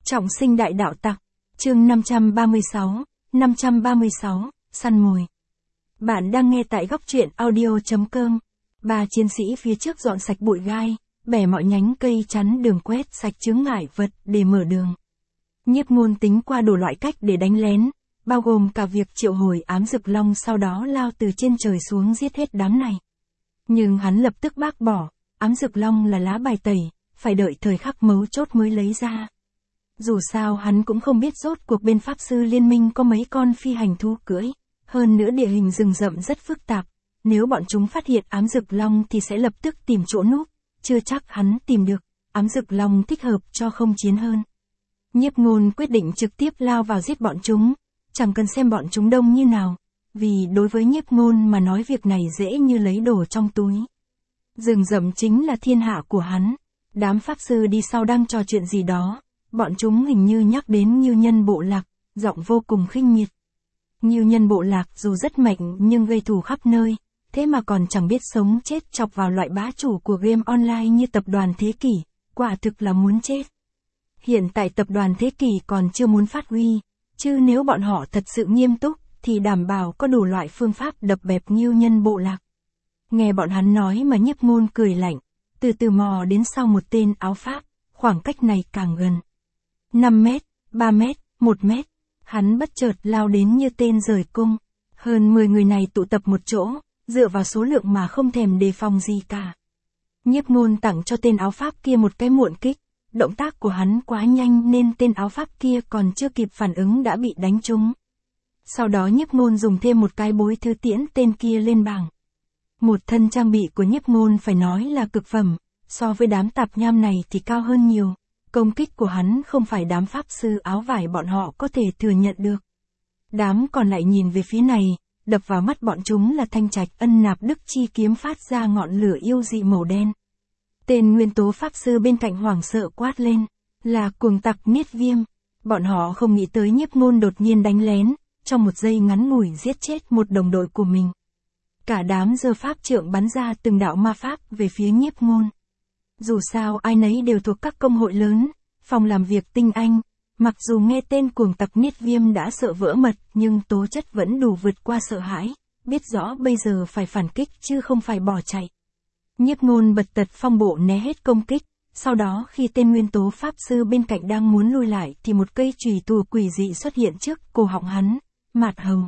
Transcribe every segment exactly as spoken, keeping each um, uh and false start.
Trọng sinh đại đạo tặc, chương năm trăm ba mươi sáu, năm trăm ba mươi sáu, săn mồi. Bạn đang nghe tại góc truyện audio.com. Ba chiến sĩ phía trước dọn sạch bụi gai, bẻ mọi nhánh cây chắn đường, quét sạch chướng ngại vật để mở đường. Nhiếp Ngôn tính qua đủ loại cách để đánh lén, bao gồm cả việc triệu hồi ám dực long sau đó lao từ trên trời xuống giết hết đám này. Nhưng hắn lập tức bác bỏ, ám dực long là lá bài tẩy, phải đợi thời khắc mấu chốt mới lấy ra. Dù sao hắn cũng không biết rốt cuộc bên Pháp Sư Liên minh có mấy con phi hành thú cưỡi, hơn nữa địa hình rừng rậm rất phức tạp, nếu bọn chúng phát hiện ám dực long thì sẽ lập tức tìm chỗ núp, chưa chắc hắn tìm được, ám dực long thích hợp cho không chiến hơn. Nhiếp Ngôn quyết định trực tiếp lao vào giết bọn chúng, chẳng cần xem bọn chúng đông như nào, vì đối với Nhiếp Ngôn mà nói việc này dễ như lấy đồ trong túi. Rừng rậm chính là thiên hạ của hắn, đám Pháp Sư đi sau đang trò chuyện gì đó. Bọn chúng hình như nhắc đến Ngưu Nhân bộ lạc, giọng vô cùng khinh miệt. Ngưu Nhân bộ lạc dù rất mạnh nhưng gây thù khắp nơi, thế mà còn chẳng biết sống chết chọc vào loại bá chủ của game online như tập đoàn Thế Kỷ, quả thực là muốn chết. Hiện tại tập đoàn Thế Kỷ còn chưa muốn phát huy, chứ nếu bọn họ thật sự nghiêm túc thì đảm bảo có đủ loại phương pháp đập bẹp Ngưu Nhân bộ lạc. Nghe bọn hắn nói mà Nhiếp Ngôn cười lạnh, từ từ mò đến sau một tên áo Pháp, khoảng cách này càng gần. năm mét, ba mét, một mét, hắn bất chợt lao đến như tên rời cung. Hơn mười người này tụ tập một chỗ, dựa vào số lượng mà không thèm đề phòng gì cả. Nhiếp Ngôn tặng cho tên áo Pháp kia một cái muộn kích, động tác của hắn quá nhanh nên tên áo Pháp kia còn chưa kịp phản ứng đã bị đánh trúng. Sau đó Nhiếp Ngôn dùng thêm một cái bối thư tiễn tên kia lên bảng. Một thân trang bị của Nhiếp Ngôn phải nói là cực phẩm, so với đám tạp nham này thì cao hơn nhiều. Công kích của hắn không phải đám Pháp Sư áo vải bọn họ có thể thừa nhận được. Đám còn lại nhìn về phía này, đập vào mắt bọn chúng là thanh trạch ân nạp đức chi kiếm phát ra ngọn lửa yêu dị màu đen. Tên nguyên tố Pháp Sư bên cạnh hoảng sợ quát lên, là cuồng tặc Niết Viêm. Bọn họ không nghĩ tới Nhiếp Ngôn đột nhiên đánh lén, trong một giây ngắn ngủi giết chết một đồng đội của mình. Cả đám giơ pháp trượng bắn ra từng đạo ma pháp về phía Nhiếp Ngôn. Dù sao ai nấy đều thuộc các công hội lớn, phòng làm việc tinh anh, mặc dù nghe tên cuồng tặc Niết Viêm đã sợ vỡ mật nhưng tố chất vẫn đủ vượt qua sợ hãi, biết rõ bây giờ phải phản kích chứ không phải bỏ chạy. Nhiếp Ngôn bật tật phong bộ né hết công kích, sau đó khi tên nguyên tố Pháp Sư bên cạnh đang muốn lui lại thì một cây chùy tù quỷ dị xuất hiện trước cổ họng hắn, mạt hầu.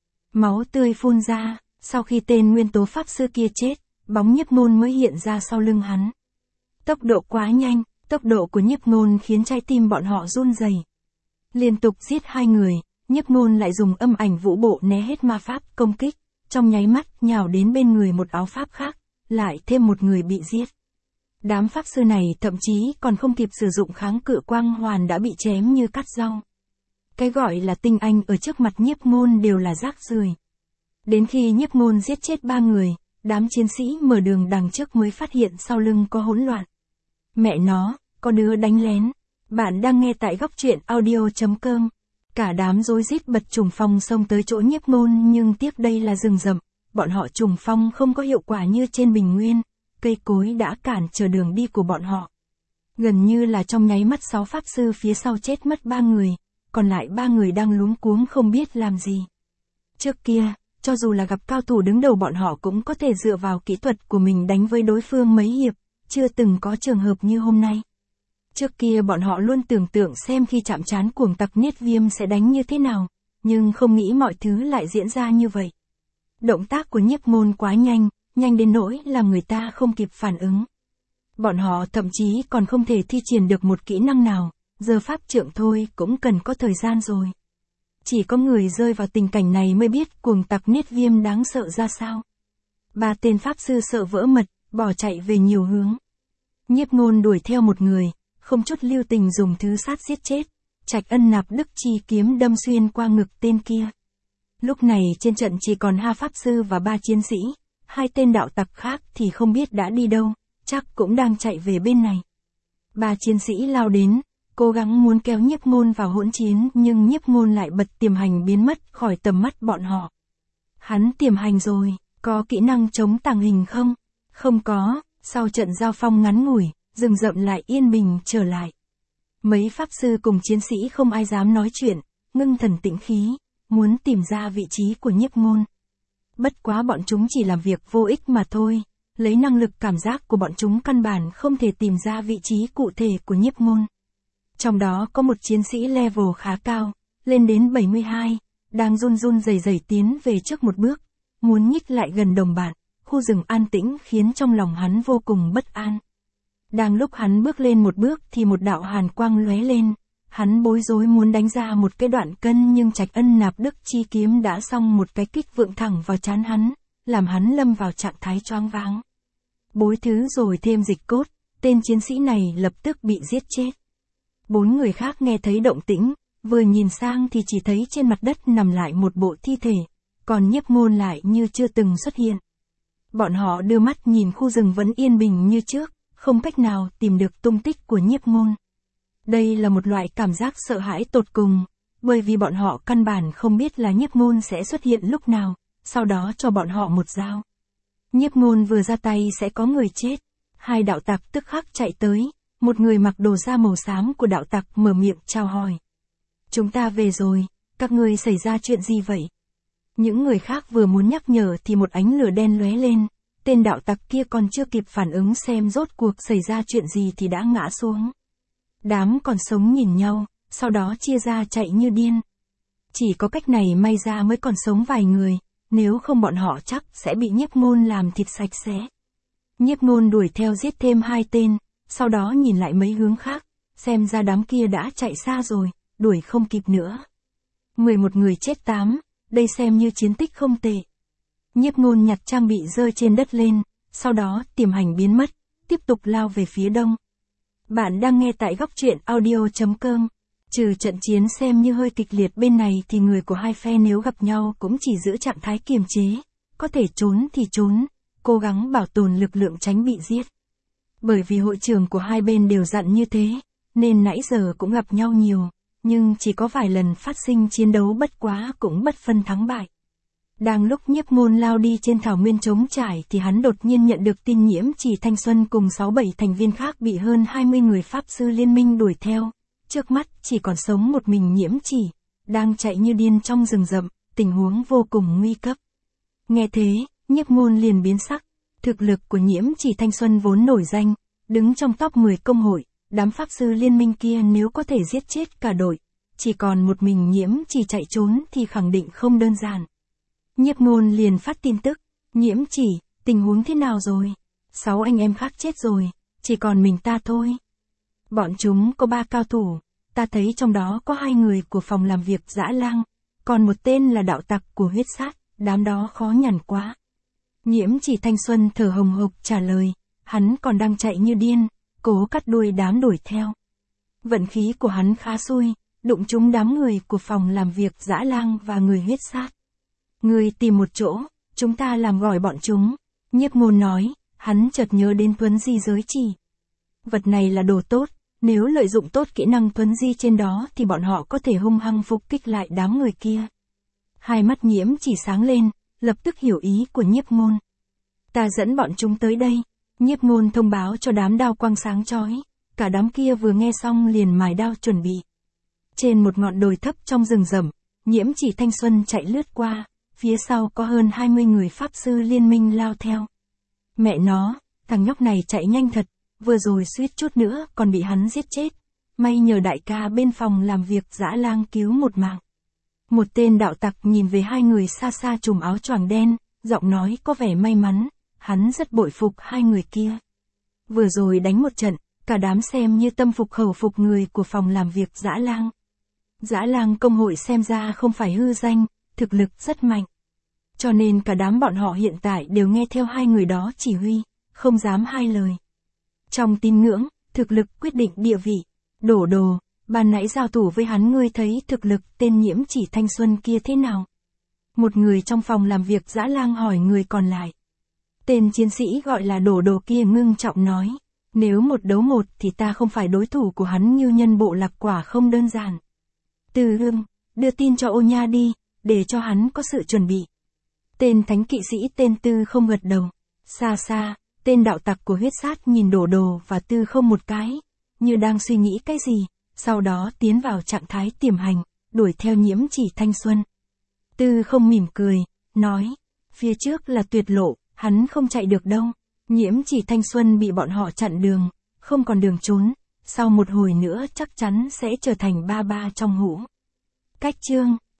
Máu tươi phun ra, sau khi tên nguyên tố Pháp Sư kia chết, bóng Nhiếp Ngôn mới hiện ra sau lưng hắn. Tốc độ quá nhanh, tốc độ của Nhiếp Ngôn khiến trái tim bọn họ run rẩy. Liên tục giết hai người, Nhiếp Ngôn lại dùng âm ảnh vũ bộ né hết ma pháp công kích, trong nháy mắt nhào đến bên người một áo Pháp khác, lại thêm một người bị giết. Đám Pháp Sư này thậm chí còn không kịp sử dụng kháng cự quang hoàn đã bị chém như cắt rau. Cái gọi là tinh anh ở trước mặt Nhiếp Ngôn đều là rác rưởi. Đến khi Nhiếp Ngôn giết chết ba người, đám chiến sĩ mở đường đằng trước mới phát hiện sau lưng có hỗn loạn. Mẹ nó, có đứa đánh lén. Bạn đang nghe tại góc truyện audio.com. Cả đám rối rít bật trùng phong xông tới chỗ Nhiếp Ngôn nhưng tiếc đây là rừng rậm. Bọn họ trùng phong không có hiệu quả như trên bình nguyên. Cây cối đã cản trở đường đi của bọn họ. Gần như là trong nháy mắt sáu Pháp Sư phía sau chết mất ba người. Còn lại ba người đang luống cuống không biết làm gì. Trước kia, cho dù là gặp cao thủ đứng đầu bọn họ cũng có thể dựa vào kỹ thuật của mình đánh với đối phương mấy hiệp. Chưa từng có trường hợp như hôm nay. Trước kia bọn họ luôn tưởng tượng xem khi chạm trán cuồng tặc Niết Viêm sẽ đánh như thế nào, nhưng không nghĩ mọi thứ lại diễn ra như vậy. Động tác của Nhiếp Ngôn quá nhanh, nhanh đến nỗi làm người ta không kịp phản ứng. Bọn họ thậm chí còn không thể thi triển được một kỹ năng nào, giờ pháp trượng thôi cũng cần có thời gian rồi. Chỉ có người rơi vào tình cảnh này mới biết cuồng tặc Niết Viêm đáng sợ ra sao. Ba tên Pháp Sư sợ vỡ mật, bỏ chạy về nhiều hướng. Nhiếp Ngôn đuổi theo một người, không chút lưu tình dùng thứ sát giết chết, trạch ân nạp đức chi kiếm đâm xuyên qua ngực tên kia. Lúc này trên trận chỉ còn hai Pháp Sư và ba chiến sĩ, hai tên đạo tặc khác thì không biết đã đi đâu, chắc cũng đang chạy về bên này. Ba chiến sĩ lao đến, cố gắng muốn kéo Nhiếp Ngôn vào hỗn chiến nhưng Nhiếp Ngôn lại bật tiềm hành biến mất khỏi tầm mắt bọn họ. Hắn tiềm hành rồi, có kỹ năng chống tàng hình không? Không có. Sau trận giao phong ngắn ngủi, rừng rậm lại yên bình trở lại. Mấy pháp sư cùng chiến sĩ không ai dám nói chuyện, ngưng thần tĩnh khí, muốn tìm ra vị trí của Nhiếp Ngôn. Bất quá bọn chúng chỉ làm việc vô ích mà thôi, lấy năng lực cảm giác của bọn chúng căn bản không thể tìm ra vị trí cụ thể của Nhiếp Ngôn. Trong đó có một chiến sĩ level khá cao, lên đến bảy mươi hai, đang run run rẩy rẩy tiến về trước một bước, muốn nhích lại gần đồng bạn, khu rừng an tĩnh khiến trong lòng hắn vô cùng bất an. Đang lúc hắn bước lên một bước thì một đạo hàn quang lóe lên, hắn bối rối muốn đánh ra một cái đoạn cân nhưng Trạch Ân Nạp Đức chi kiếm đã xong một cái kích vượng thẳng vào trán hắn, làm hắn lâm vào trạng thái choáng váng. Bối thứ rồi thêm dịch cốt, tên chiến sĩ này lập tức bị giết chết. Bốn người khác nghe thấy động tĩnh, vừa nhìn sang thì chỉ thấy trên mặt đất nằm lại một bộ thi thể, còn Nhiếp Ngôn lại như chưa từng xuất hiện. Bọn họ đưa mắt nhìn khu rừng vẫn yên bình như trước, không cách nào tìm được tung tích của Nhiếp Ngôn. Đây là một loại cảm giác sợ hãi tột cùng, bởi vì bọn họ căn bản không biết là Nhiếp Ngôn sẽ xuất hiện lúc nào, sau đó cho bọn họ một dao. Nhiếp Ngôn vừa ra tay sẽ có người chết. Hai đạo tặc tức khắc chạy tới, một người mặc đồ da màu xám của đạo tặc mở miệng chào hỏi. Chúng ta về rồi, các ngươi xảy ra chuyện gì vậy? Những người khác vừa muốn nhắc nhở thì một ánh lửa đen lóe lên, tên đạo tặc kia còn chưa kịp phản ứng xem rốt cuộc xảy ra chuyện gì thì đã ngã xuống. Đám còn sống nhìn nhau, sau đó chia ra chạy như điên. Chỉ có cách này may ra mới còn sống vài người, nếu không bọn họ chắc sẽ bị Nhiếp Ngôn làm thịt sạch sẽ. Nhiếp Ngôn đuổi theo giết thêm hai tên, sau đó nhìn lại mấy hướng khác, xem ra đám kia đã chạy xa rồi, đuổi không kịp nữa. mười một người chết tám, đây xem như chiến tích không tệ. Nhiếp Ngôn nhặt trang bị rơi trên đất lên, sau đó tiềm hành biến mất, tiếp tục lao về phía đông. Bạn đang nghe tại góc truyện audio chấm com. Trừ trận chiến xem như hơi kịch liệt bên này thì người của hai phe nếu gặp nhau cũng chỉ giữ trạng thái kiềm chế, có thể trốn thì trốn, cố gắng bảo tồn lực lượng tránh bị giết. Bởi vì hội trưởng của hai bên đều dặn như thế, nên nãy giờ cũng gặp nhau nhiều, nhưng chỉ có vài lần phát sinh chiến đấu bất quá cũng bất phân thắng bại. Đang lúc Nhiếp Ngôn lao đi trên thảo nguyên trống trải thì hắn đột nhiên nhận được tin Nhiễm Chỉ Thanh Xuân cùng sáu bảy thành viên khác bị hơn hai mươi người pháp sư liên minh đuổi theo. Trước mắt chỉ còn sống một mình Nhiễm Chỉ, đang chạy như điên trong rừng rậm, tình huống vô cùng nguy cấp. Nghe thế, Nhiếp Ngôn liền biến sắc, thực lực của Nhiễm Chỉ Thanh Xuân vốn nổi danh, đứng trong top mười công hội, đám pháp sư liên minh kia nếu có thể giết chết cả đội, chỉ còn một mình Nhiễm Chỉ chạy trốn thì khẳng định không đơn giản. Nhiếp Ngôn liền phát tin tức, Nhiễm Chỉ, tình huống thế nào rồi? Sáu anh em khác chết rồi, chỉ còn mình ta thôi. Bọn chúng có ba cao thủ, ta thấy trong đó có hai người của phòng làm việc Dã Lang, còn một tên là đạo tặc của huyết sát, đám đó khó nhằn quá. Nhiễm Chỉ Thanh Xuân thở hồng hộc trả lời, hắn còn đang chạy như điên, cố cắt đuôi đám đuổi theo. Vận khí của hắn khá xui, đụng trúng đám người của phòng làm việc Dã Lang và người huyết sát. Người tìm một chỗ, chúng ta làm gỏi bọn chúng. Nhiếp Ngôn nói, hắn chợt nhớ đến thuấn di giới chỉ. Vật này là đồ tốt, nếu lợi dụng tốt kỹ năng thuấn di trên đó thì bọn họ có thể hung hăng phục kích lại đám người kia. Hai mắt Nhiễm Chỉ sáng lên, lập tức hiểu ý của Nhiếp Ngôn. Ta dẫn bọn chúng tới đây. Nhiếp Ngôn thông báo cho đám đao quang sáng chói, cả đám kia vừa nghe xong liền mài đao chuẩn bị. Trên một ngọn đồi thấp trong rừng rậm, Nhiễm Chỉ Thanh Xuân chạy lướt qua, phía sau có hơn hai mươi người pháp sư liên minh lao theo. Mẹ nó, thằng nhóc này chạy nhanh thật, vừa rồi suýt chút nữa còn bị hắn giết chết. May nhờ đại ca bên phòng làm việc Dã Lang cứu một mạng. Một tên đạo tặc nhìn về hai người xa xa trùm áo choàng đen, giọng nói có vẻ may mắn, hắn rất bội phục hai người kia. Vừa rồi đánh một trận, cả đám xem như tâm phục khẩu phục người của phòng làm việc Dã Lang. Dã Lang công hội xem ra không phải hư danh, thực lực rất mạnh. Cho nên cả đám bọn họ hiện tại đều nghe theo hai người đó chỉ huy, không dám hai lời. Trong tín ngưỡng, thực lực quyết định địa vị. Đổ đồ, ban nãy giao thủ với hắn ngươi thấy thực lực tên Nhiễm Chỉ Thanh Xuân kia thế nào? Một người trong phòng làm việc Dã Lang hỏi người còn lại. Tên chiến sĩ gọi là đổ đồ kia ngưng trọng nói, nếu một đấu một thì ta không phải đối thủ của hắn, như nhân bộ lạc quả không đơn giản. Từ Hương, đưa tin cho Ô Nha đi, để cho hắn có sự chuẩn bị. Tên thánh kỵ sĩ tên Tư không gật đầu. Xa xa, tên đạo tặc của huyết sát nhìn đổ đồ và Tư không một cái, như đang suy nghĩ cái gì, sau đó tiến vào trạng thái tiềm hành, đuổi theo Nhiễm Chỉ Thanh Xuân. Tư Không mỉm cười, nói, phía trước là tuyệt lộ, hắn không chạy được đâu. Nhiễm Chỉ Thanh Xuân bị bọn họ chặn đường, không còn đường trốn, sau một hồi nữa chắc chắn sẽ trở thành ba ba trong hũ. Cách chương